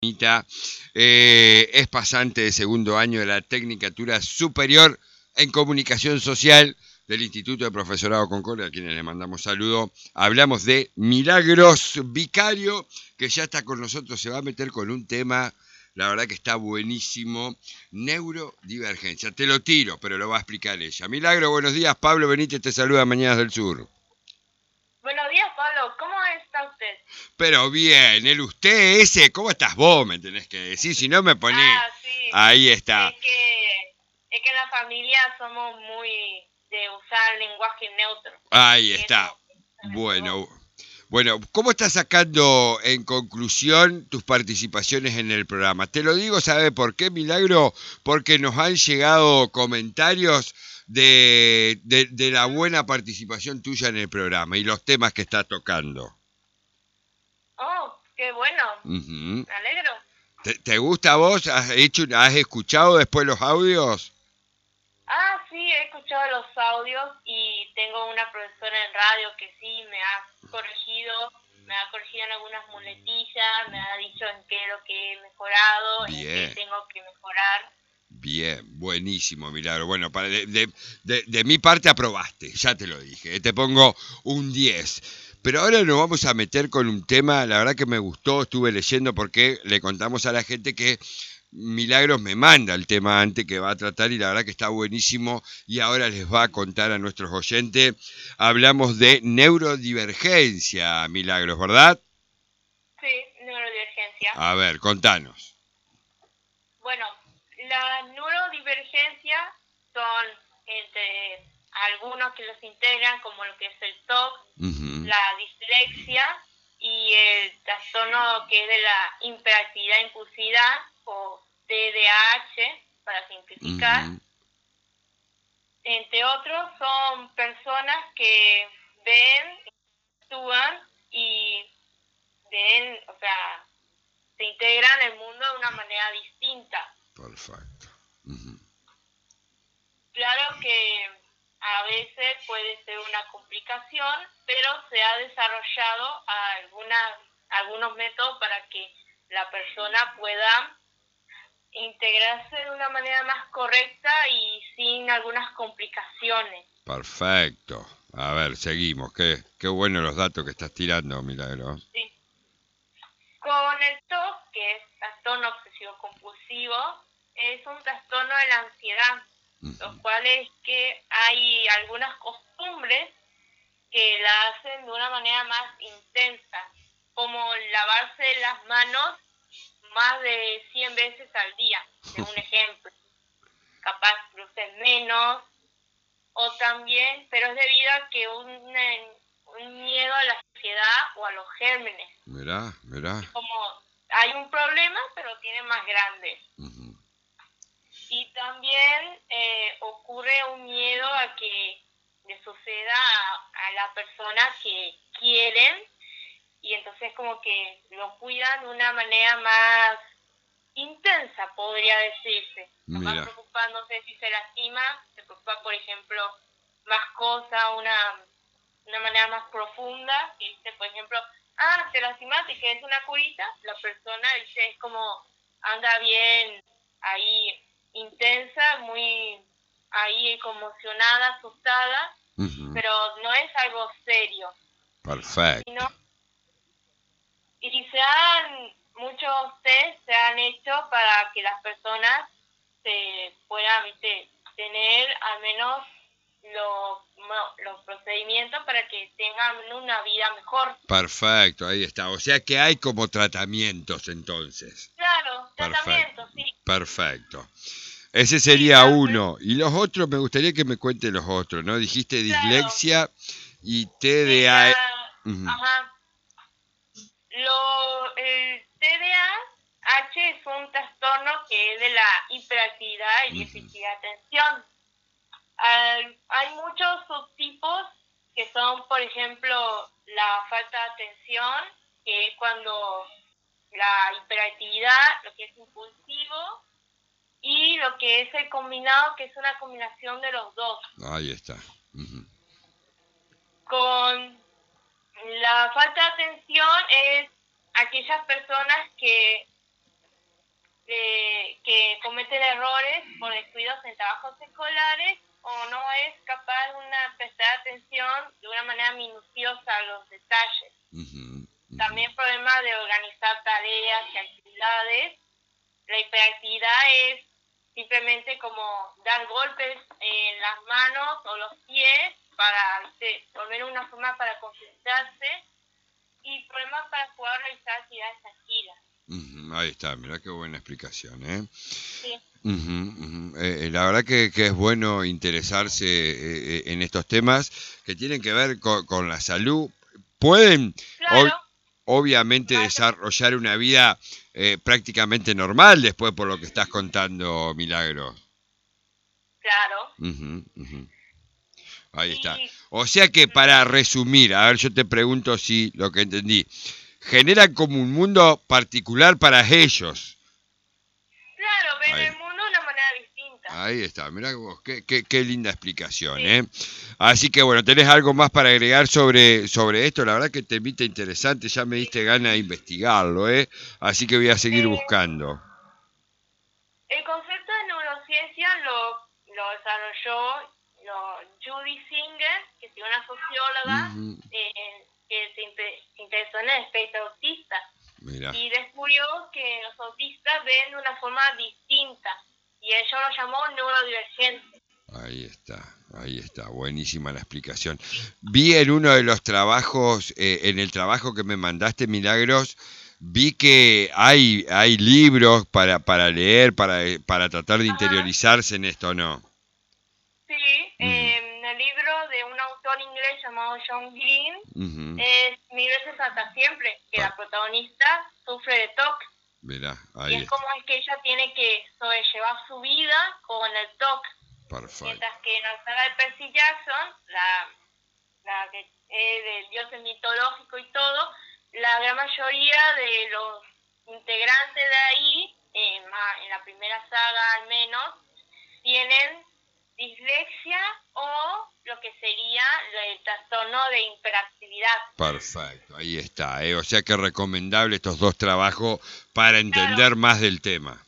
Anita, es pasante de segundo año de la Tecnicatura Superior en Comunicación Social del Instituto de Profesorado Concordia, a quienes le mandamos saludo. Hablamos de Milagros Vicario, que ya está con nosotros, se va a meter con un tema, la verdad que está buenísimo, neurodivergencia. Te lo tiro, pero lo va a explicar ella. Milagro, buenos días. Pablo Benítez te saluda, Mañanas del Sur. Buenos días, Pablo. ¿Cómo está usted? Pero bien, el usted ese, ¿cómo estás vos? Me tenés que decir, si no me ponés. Sí. Ahí está. Es que en la familia somos muy de usar lenguaje neutro. Ahí está. Bueno, ¿cómo estás sacando en conclusión tus participaciones en el programa? Te lo digo, ¿sabe por qué, Milagro? Porque nos han llegado comentarios de la buena participación tuya en el programa y los temas que estás tocando. Oh, qué bueno. Uh-huh. Me alegro. ¿Te gusta a vos? ¿Has escuchado después los audios? Sí, he escuchado los audios y tengo una profesora en radio que sí me ha corregido en algunas muletillas, me ha dicho en qué es lo que he mejorado, en qué tengo que mejorar. Bien, buenísimo, Milagro. Bueno, de mi parte aprobaste, ya te lo dije. Te pongo un 10. Pero ahora nos vamos a meter con un tema, la verdad que me gustó, estuve leyendo porque le contamos a la gente que Milagros me manda el tema antes que va a tratar y la verdad que está buenísimo y ahora les va a contar a nuestros oyentes. Hablamos de neurodivergencia, Milagros, ¿verdad? Sí, neurodivergencia. A ver, contanos. Bueno, las neurodivergencias son entre algunos que los integran, como lo que es el TOC, la dislexia y el trastorno que es de la hiperactividad impulsividad o TDAH, para simplificar. Entre otros, son personas que ven, actúan y ven, o sea, se integran en el mundo de una manera distinta. Perfecto. Claro que a veces puede ser una complicación, pero se ha desarrollado algunos métodos para que la persona pueda integrarse de una manera más correcta y sin algunas complicaciones. Perfecto. A ver, seguimos. Qué bueno los datos que estás tirando, Milagro. Sí. Con el TOC, que es trastorno obsesivo compulsivo, es un trastorno de la ansiedad, los cuales que hay algunas costumbres que la hacen de una manera más intensa, como lavarse las manos más de 100 veces al día, de un ejemplo. Capaz crucen menos, o también, pero es debido a que un miedo a la ansiedad o a los gérmenes. Mirá. Como hay un problema, pero tiene más grande. Y también ocurre un miedo a que le suceda a la persona que quieren, y entonces como que lo cuidan de una manera más intensa, podría decirse. Más preocupándose si se lastima, se preocupa, por ejemplo, más cosas, una manera más profunda, que dice, por ejemplo, te lastimaste, que es una curita, la persona dice, es como, anda bien ahí, intensa, muy ahí conmocionada, asustada, pero no es algo serio. Perfecto. Y muchos test se han hecho para que las personas se puedan tener al menos los procedimientos para que tengan una vida mejor. Perfecto, ahí está. O sea que hay como tratamientos entonces. Claro, tratamientos, sí. Perfecto. Ese sería uno. Y los otros, me gustaría que me cuente los otros, ¿no? Dijiste dislexia y TDA. Ajá. El TDAH es un trastorno que es de la hiperactividad y déficit de atención. Hay muchos subtipos que son, por ejemplo, la falta de atención, que es cuando la hiperactividad, lo que es impulsivo, y lo que es el combinado, que es una combinación de los dos. Ahí está. Con la falta de atención es aquellas personas que cometen errores por descuidos en trabajos escolares o no es capaz de prestar atención de una manera minuciosa a los detalles. También problemas de organizar tareas y actividades. La hiperactividad es simplemente como dar golpes en las manos o los pies para volver una forma para concentrarse, y problemas para poder realizar actividades tranquilas. Ahí está, mirá qué buena explicación, ¿eh? Sí. La verdad que es bueno interesarse en estos temas que tienen que ver con la salud. Pueden, Claro. obviamente, desarrollar una vida prácticamente normal después por lo que estás contando, Milagros. Claro. Ahí está. O sea que para resumir, a ver, yo te pregunto si lo que entendí, generan como un mundo particular para ellos. Claro, ven el mundo de una manera distinta. Ahí está, mirá vos, qué linda explicación, ¿eh? Así que bueno, ¿tenés algo más para agregar sobre esto? La verdad que te invita interesante, ya me diste ganas de investigarlo, ¿eh? Así que voy a seguir buscando. El concepto de neurociencia lo desarrolló Judy Singer, que es una socióloga que se interesó en el espectro autista. Mirá. Y descubrió que los autistas ven de una forma distinta y ella lo llamó neurodivergente. Ahí está, buenísima la explicación. Vi en uno de los trabajos, en el trabajo que me mandaste, Milagros, vi que hay libros para leer, para tratar de interiorizarse en esto, ¿no? Sí, en el libro de un autor inglés llamado John Green, es 1000 veces hasta siempre, que la protagonista sufre de TOC. Mirá, y es como es que ella tiene que sobrellevar su vida con el TOC. Perfecto. Mientras que en la saga de Percy Jackson, la que es del dios mitológico y todo, la gran mayoría de los integrantes de ahí, en la primera saga al menos, tienen dislexia o lo que sería el trastorno de hiperactividad. Perfecto, ahí está. O sea que recomendable estos dos trabajos para entender más del tema.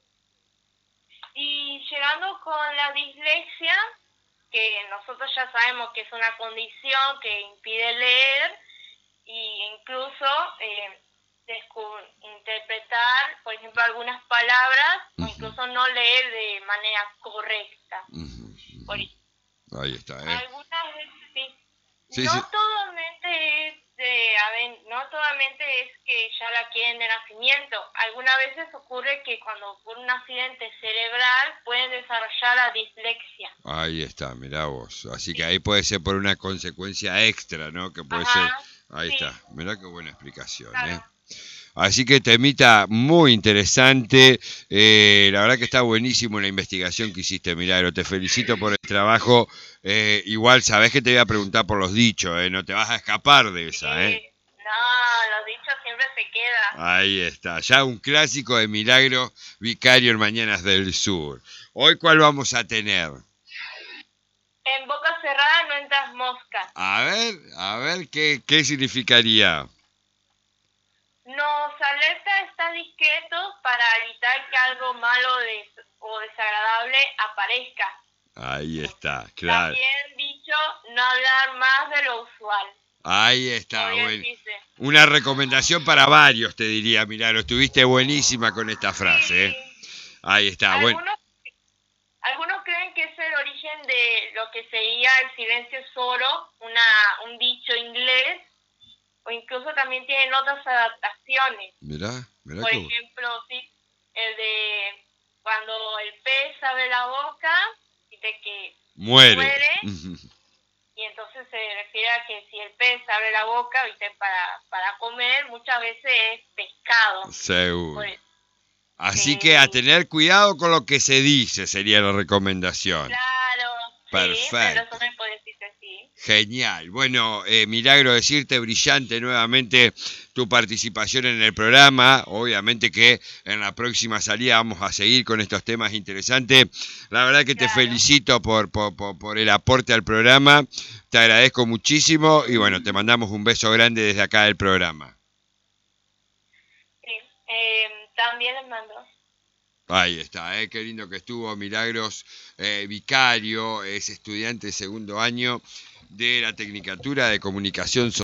Y llegando con la dislexia, que nosotros ya sabemos que es una condición que impide leer e incluso interpretar, por ejemplo, algunas palabras o incluso no leer de manera correcta. Ahí está. Algunas veces sí. No totalmente es que ya la quieren de nacimiento. Algunas veces ocurre que cuando ocurre un accidente cerebral pueden desarrollar la dislexia. Ahí está, mirá vos. Así que ahí puede ser por una consecuencia extra, ¿no? Que puede ser. Ahí está. Mirá qué buena explicación, claro. Así que temita muy interesante. La verdad que está buenísimo la investigación que hiciste, Milagro. Te felicito por el trabajo. Igual sabés que te voy a preguntar por los dichos, no te vas a escapar de esa, No, los dichos siempre se quedan. Ahí está, ya un clásico de Milagro, vicario en Mañanas del Sur. ¿Hoy cuál vamos a tener? En boca cerrada no entras mosca. A ver, ¿qué significaría? Nos alerta estar discretos para evitar que algo malo o desagradable aparezca. Ahí está, claro. También dicho, no hablar más de lo usual. Ahí está, bueno. Una recomendación para varios, te diría, Milagro. Estuviste buenísima con esta frase. Ahí está, bueno. Algunos creen que es el origen de lo que sería el silencio es oro, un dicho inglés, o incluso también tienen otras adaptaciones. Mirá. Por ejemplo, sí, el de cuando el pez abre la boca, dice que muere. Y entonces se refiere a que si el pez abre la boca, ¿viste? Para comer, muchas veces es pescado. Seguro. Así que a tener cuidado con lo que se dice sería la recomendación. Claro. Perfecto. Sí, puede decirse así. Genial. Bueno, Milagro, decirte brillante nuevamente tu participación en el programa. Obviamente que en la próxima salida vamos a seguir con estos temas interesantes. La verdad que te felicito por el aporte al programa. Te agradezco muchísimo y bueno, te mandamos un beso grande desde acá del programa. Sí, también les mando. Ahí está, qué lindo que estuvo Milagros Vicario, es estudiante de segundo año de la Tecnicatura de Comunicación